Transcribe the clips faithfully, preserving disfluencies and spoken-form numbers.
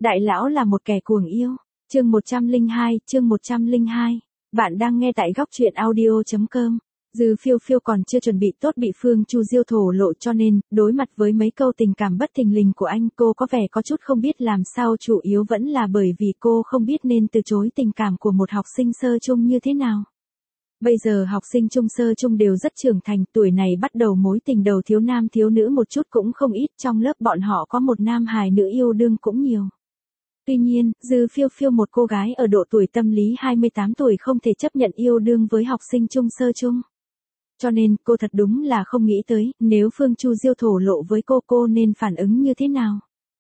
Đại lão là một kẻ cuồng yêu. Chương một trăm lẻ hai, chương một trăm lẻ hai. Bạn đang nghe tại góc truyện audio chấm com. Dư Phiêu Phiêu còn chưa chuẩn bị tốt bị Phương Chu Diêu thổ lộ, cho nên, đối mặt với mấy câu tình cảm bất thình lình của anh, cô có vẻ có chút không biết làm sao, chủ yếu vẫn là bởi vì cô không biết nên từ chối tình cảm của một học sinh sơ chung như thế nào. Bây giờ học sinh trung sơ chung đều rất trưởng thành, tuổi này bắt đầu mối tình đầu thiếu nam thiếu nữ một chút cũng không ít, trong lớp bọn họ có một nam hài nữ yêu đương cũng nhiều. Tuy nhiên, Dư Phiêu Phiêu, một cô gái ở độ tuổi tâm lý hai mươi tám tuổi, không thể chấp nhận yêu đương với học sinh trung sơ chung. Cho nên, cô thật đúng là không nghĩ tới, nếu Phương Chu Diêu thổ lộ với cô, cô nên phản ứng như thế nào.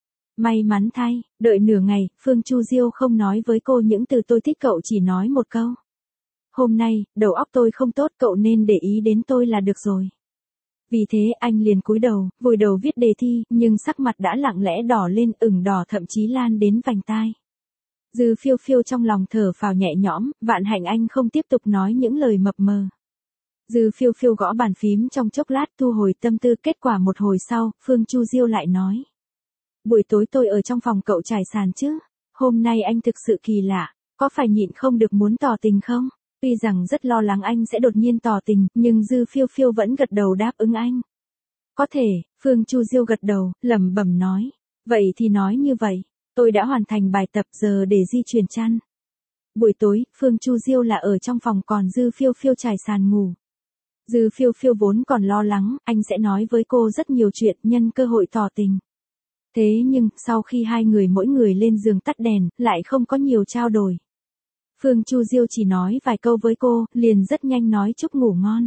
May mắn thay, đợi nửa ngày, Phương Chu Diêu không nói với cô những từ tôi thích cậu, chỉ nói một câu. Hôm nay, đầu óc tôi không tốt, cậu nên để ý đến tôi là được rồi. Vì thế anh liền cúi đầu, vùi đầu viết đề thi, nhưng sắc mặt đã lặng lẽ đỏ lên, ửng đỏ thậm chí lan đến vành tai. Dư Phiêu Phiêu trong lòng thở phào nhẹ nhõm, vạn hạnh anh không tiếp tục nói những lời mập mờ. Dư Phiêu Phiêu gõ bàn phím trong chốc lát, thu hồi tâm tư, kết quả một hồi sau, Phương Chu Diêu lại nói. Buổi tối tôi ở trong phòng cậu trải sàn chứ, hôm nay anh thực sự kỳ lạ, có phải nhịn không được muốn tỏ tình không? Tuy rằng rất lo lắng anh sẽ đột nhiên tỏ tình, nhưng Dư Phiêu Phiêu vẫn gật đầu đáp ứng anh. Có thể, Phương Chu Diêu gật đầu, lẩm bẩm nói. Vậy thì nói như vậy, tôi đã hoàn thành bài tập, giờ để di chuyển chăn. Buổi tối, Phương Chu Diêu là ở trong phòng, còn Dư Phiêu Phiêu trải sàn ngủ. Dư Phiêu Phiêu vốn còn lo lắng, anh sẽ nói với cô rất nhiều chuyện, nhân cơ hội tỏ tình. Thế nhưng, sau khi hai người mỗi người lên giường tắt đèn, lại không có nhiều trao đổi. Phương Chu Diêu chỉ nói vài câu với cô, liền rất nhanh nói chúc ngủ ngon.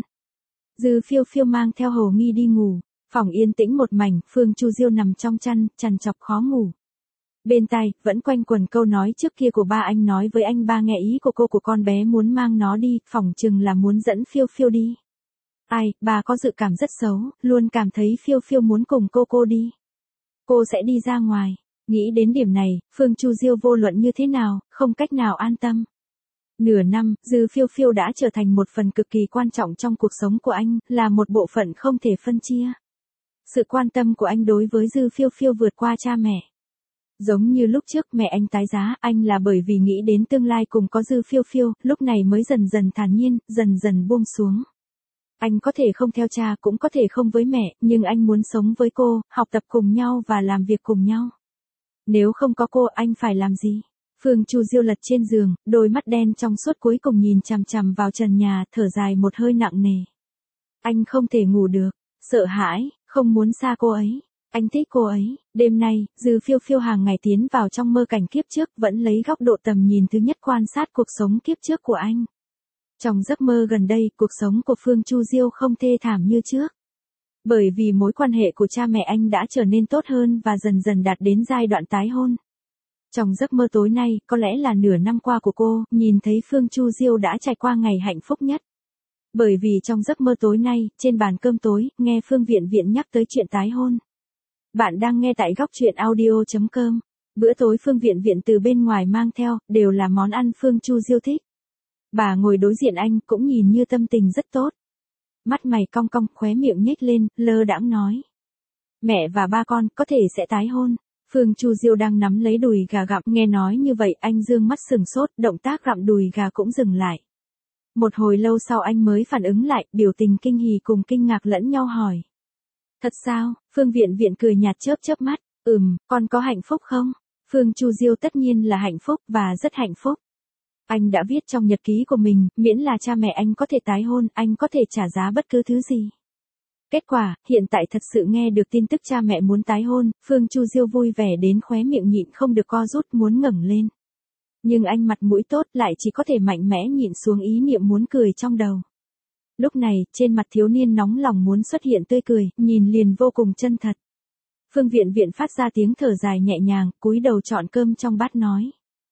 Dư Phiêu Phiêu mang theo hồ nghi đi ngủ, phòng yên tĩnh một mảnh, Phương Chu Diêu nằm trong chăn, trằn trọc khó ngủ. Bên tai, vẫn quanh quẩn câu nói trước kia của ba anh, nói với anh ba nghe ý của cô của con bé muốn mang nó đi, phỏng chừng là muốn dẫn Phiêu Phiêu đi. Ai, bà có dự cảm rất xấu, luôn cảm thấy Phiêu Phiêu muốn cùng cô cô đi. Cô sẽ đi ra ngoài. Nghĩ đến điểm này, Phương Chu Diêu vô luận như thế nào, không cách nào an tâm. Nửa năm, Dư Phiêu Phiêu đã trở thành một phần cực kỳ quan trọng trong cuộc sống của anh, là một bộ phận không thể phân chia. Sự quan tâm của anh đối với Dư Phiêu Phiêu vượt qua cha mẹ. Giống như lúc trước mẹ anh tái giá, anh là bởi vì nghĩ đến tương lai cùng có Dư Phiêu Phiêu, lúc này mới dần dần thản nhiên, dần dần buông xuống. Anh có thể không theo cha, cũng có thể không với mẹ, nhưng anh muốn sống với cô, học tập cùng nhau và làm việc cùng nhau. Nếu không có cô, anh phải làm gì? Phương Chu Diêu lật trên giường, đôi mắt đen trong suốt cuối cùng nhìn chằm chằm vào trần nhà, thở dài một hơi nặng nề. Anh không thể ngủ được, sợ hãi, không muốn xa cô ấy. Anh thích cô ấy. Đêm nay, Dư Phiêu Phiêu hàng ngày tiến vào trong mơ cảnh kiếp trước, vẫn lấy góc độ tầm nhìn thứ nhất quan sát cuộc sống kiếp trước của anh. Trong giấc mơ gần đây, cuộc sống của Phương Chu Diêu không thê thảm như trước. Bởi vì mối quan hệ của cha mẹ anh đã trở nên tốt hơn và dần dần đạt đến giai đoạn tái hôn. Trong giấc mơ tối nay, có lẽ là nửa năm qua của cô, nhìn thấy Phương Chu Diêu đã trải qua ngày hạnh phúc nhất. Bởi vì trong giấc mơ tối nay, trên bàn cơm tối, nghe Phương Viện Viện nhắc tới chuyện tái hôn. Bạn đang nghe tại góc truyện audio chấm com. Bữa tối Phương Viện Viện từ bên ngoài mang theo, đều là món ăn Phương Chu Diêu thích. Bà ngồi đối diện anh, cũng nhìn như tâm tình rất tốt. Mắt mày cong cong, khóe miệng nhếch lên, lơ đãng nói. Mẹ và ba con, có thể sẽ tái hôn. Phương Chu Diêu đang nắm lấy đùi gà gặm, nghe nói như vậy, anh dương mắt sừng sốt, động tác gặm đùi gà cũng dừng lại. Một hồi lâu sau anh mới phản ứng lại, biểu tình kinh hỉ cùng kinh ngạc lẫn nhau hỏi. Thật sao? Phương Viện Viện cười nhạt chớp chớp mắt, ừm, con có hạnh phúc không? Phương Chu Diêu tất nhiên là hạnh phúc, và rất hạnh phúc. Anh đã viết trong nhật ký của mình, miễn là cha mẹ anh có thể tái hôn, anh có thể trả giá bất cứ thứ gì. Kết quả, hiện tại thật sự nghe được tin tức cha mẹ muốn tái hôn, Phương Chu Diêu vui vẻ đến khóe miệng nhịn không được co rút, muốn ngẩng lên. Nhưng anh mặt mũi tốt, lại chỉ có thể mạnh mẽ nhịn xuống ý niệm muốn cười trong đầu. Lúc này, trên mặt thiếu niên nóng lòng muốn xuất hiện tươi cười, nhìn liền vô cùng chân thật. Phương Viện Viện phát ra tiếng thở dài nhẹ nhàng, cúi đầu chọn cơm trong bát nói.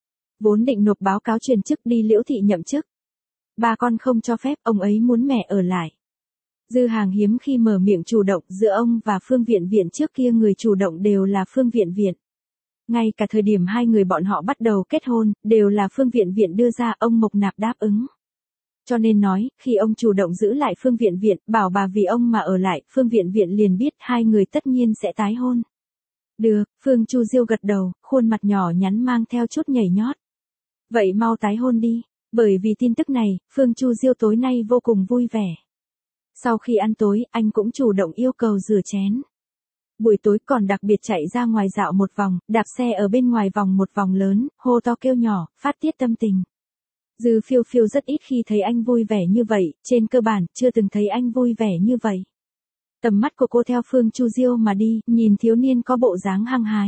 Vốn định nộp báo cáo truyền chức đi Liễu thị nhậm chức. Ba con không cho phép, ông ấy muốn mẹ ở lại. Dư Hàng hiếm khi mở miệng chủ động, giữa ông và Phương Viện Viện trước kia người chủ động đều là Phương Viện Viện. Ngay cả thời điểm hai người bọn họ bắt đầu kết hôn, đều là Phương Viện Viện đưa ra, ông Mộc Nạp đáp ứng. Cho nên nói, khi ông chủ động giữ lại Phương Viện Viện, bảo bà vì ông mà ở lại, Phương Viện Viện liền biết hai người tất nhiên sẽ tái hôn. Được, Phương Chu Diêu gật đầu, khuôn mặt nhỏ nhắn mang theo chút nhảy nhót. Vậy mau tái hôn đi. Bởi vì tin tức này, Phương Chu Diêu tối nay vô cùng vui vẻ. Sau khi ăn tối, anh cũng chủ động yêu cầu rửa chén. Buổi tối còn đặc biệt chạy ra ngoài dạo một vòng, đạp xe ở bên ngoài vòng một vòng lớn, hô to kêu nhỏ, phát tiết tâm tình. Dư Phiêu Phiêu rất ít khi thấy anh vui vẻ như vậy, trên cơ bản, chưa từng thấy anh vui vẻ như vậy. Tầm mắt của cô theo Phương Chu Diêu mà đi, nhìn thiếu niên có bộ dáng hăng hái.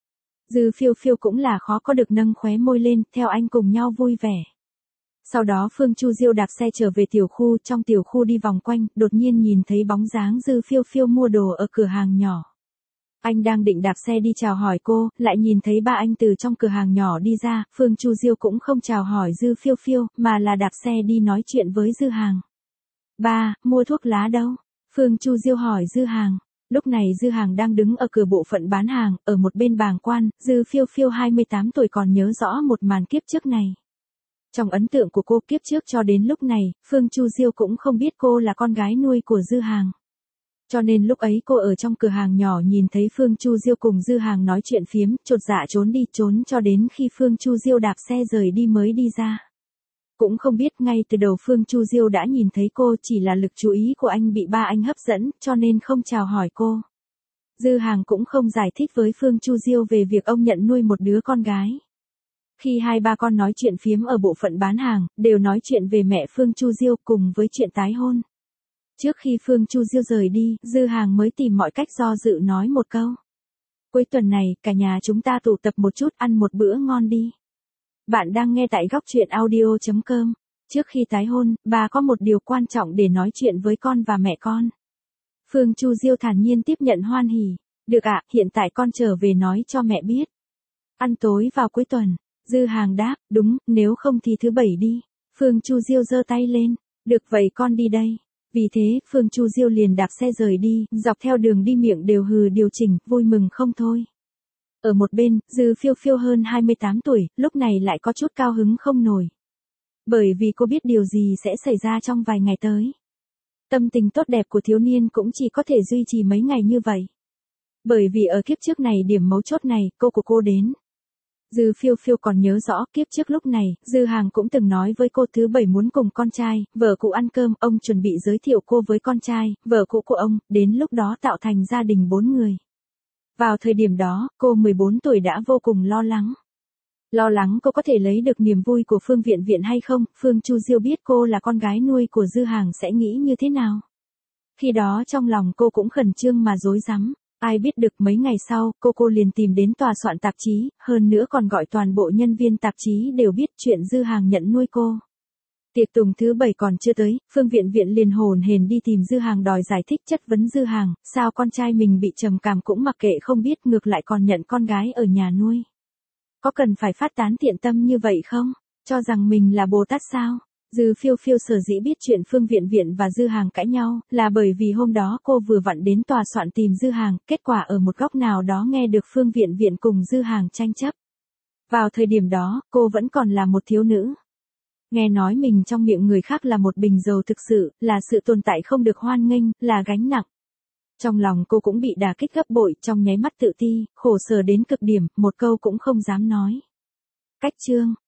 Dư Phiêu Phiêu cũng là khó có được nâng khóe môi lên, theo anh cùng nhau vui vẻ. Sau đó Phương Chu Diêu đạp xe trở về tiểu khu, trong tiểu khu đi vòng quanh, đột nhiên nhìn thấy bóng dáng Dư Phiêu Phiêu mua đồ ở cửa hàng nhỏ. Anh đang định đạp xe đi chào hỏi cô, lại nhìn thấy ba anh từ trong cửa hàng nhỏ đi ra, Phương Chu Diêu cũng không chào hỏi Dư Phiêu Phiêu, mà là đạp xe đi nói chuyện với Dư Hàng. Ba, mua thuốc lá đâu? Phương Chu Diêu hỏi Dư Hàng. Lúc này Dư Hàng đang đứng ở cửa bộ phận bán hàng, ở một bên bàng quan, Dư Phiêu Phiêu hai mươi tám tuổi còn nhớ rõ một màn kiếp trước này. Trong ấn tượng của cô kiếp trước cho đến lúc này, Phương Chu Diêu cũng không biết cô là con gái nuôi của Dư Hàng. Cho nên lúc ấy cô ở trong cửa hàng nhỏ nhìn thấy Phương Chu Diêu cùng Dư Hàng nói chuyện phiếm, chột dạ trốn đi trốn cho đến khi Phương Chu Diêu đạp xe rời đi mới đi ra. Cũng không biết ngay từ đầu Phương Chu Diêu đã nhìn thấy cô, chỉ là lực chú ý của anh bị ba anh hấp dẫn, cho nên không chào hỏi cô. Dư Hàng cũng không giải thích với Phương Chu Diêu về việc ông nhận nuôi một đứa con gái. Khi hai ba con nói chuyện phiếm ở bộ phận bán hàng, đều nói chuyện về mẹ Phương Chu Diêu cùng với chuyện tái hôn. Trước khi Phương Chu Diêu rời đi, Dư Hàng mới tìm mọi cách do dự nói một câu. Cuối tuần này, cả nhà chúng ta tụ tập một chút ăn một bữa ngon đi. Bạn đang nghe tại góc truyện audio chấm com. Trước khi tái hôn, bà có một điều quan trọng để nói chuyện với con và mẹ con. Phương Chu Diêu thản nhiên tiếp nhận hoan hỉ. Được ạ, hiện tại con trở về nói cho mẹ biết. Ăn tối vào cuối tuần. Dư Hàng đáp, đúng, nếu không thì thứ bảy đi. Phương Chu Diêu giơ tay lên. Được vậy con đi đây. Vì thế, Phương Chu Diêu liền đạp xe rời đi, dọc theo đường đi miệng đều hừ điều chỉnh, vui mừng không thôi. Ở một bên, Dư Phiêu Phiêu hơn hai mươi tám tuổi, lúc này lại có chút cao hứng không nổi. Bởi vì cô biết điều gì sẽ xảy ra trong vài ngày tới. Tâm tình tốt đẹp của thiếu niên cũng chỉ có thể duy trì mấy ngày như vậy. Bởi vì ở kiếp trước này điểm mấu chốt này, cô của cô đến. Dư Phiêu Phiêu còn nhớ rõ kiếp trước lúc này, Dư Hàng cũng từng nói với cô thứ bảy muốn cùng con trai, vợ cũ ăn cơm, ông chuẩn bị giới thiệu cô với con trai, vợ cũ của ông, đến lúc đó tạo thành gia đình bốn người. Vào thời điểm đó, cô mười bốn tuổi đã vô cùng lo lắng. Lo lắng cô có thể lấy được niềm vui của Phương Viện Viện hay không, Phương Chu Diêu biết cô là con gái nuôi của Dư Hàng sẽ nghĩ như thế nào. Khi đó trong lòng cô cũng khẩn trương mà rối rắm. Ai biết được mấy ngày sau, cô cô liền tìm đến tòa soạn tạp chí, hơn nữa còn gọi toàn bộ nhân viên tạp chí đều biết chuyện Dư Hàng nhận nuôi cô. Tiệc tùng thứ bảy còn chưa tới, Phương Viện Viện liền hồn hển đi tìm Dư Hàng đòi giải thích chất vấn Dư Hàng, sao con trai mình bị trầm cảm cũng mặc kệ không biết, ngược lại còn nhận con gái ở nhà nuôi. Có cần phải phát tán thiện tâm như vậy không? Cho rằng mình là Bồ Tát sao? Dư Phiêu Phiêu sở dĩ biết chuyện Phương Viện Viện và Dư Hàng cãi nhau, là bởi vì hôm đó cô vừa vặn đến tòa soạn tìm Dư Hàng, kết quả ở một góc nào đó nghe được Phương Viện Viện cùng Dư Hàng tranh chấp. Vào thời điểm đó, cô vẫn còn là một thiếu nữ. Nghe nói mình trong miệng người khác là một bình dầu thực sự, là sự tồn tại không được hoan nghênh, là gánh nặng. Trong lòng cô cũng bị đả kích gấp bội, trong nháy mắt tự ti, khổ sở đến cực điểm, một câu cũng không dám nói. Cách chương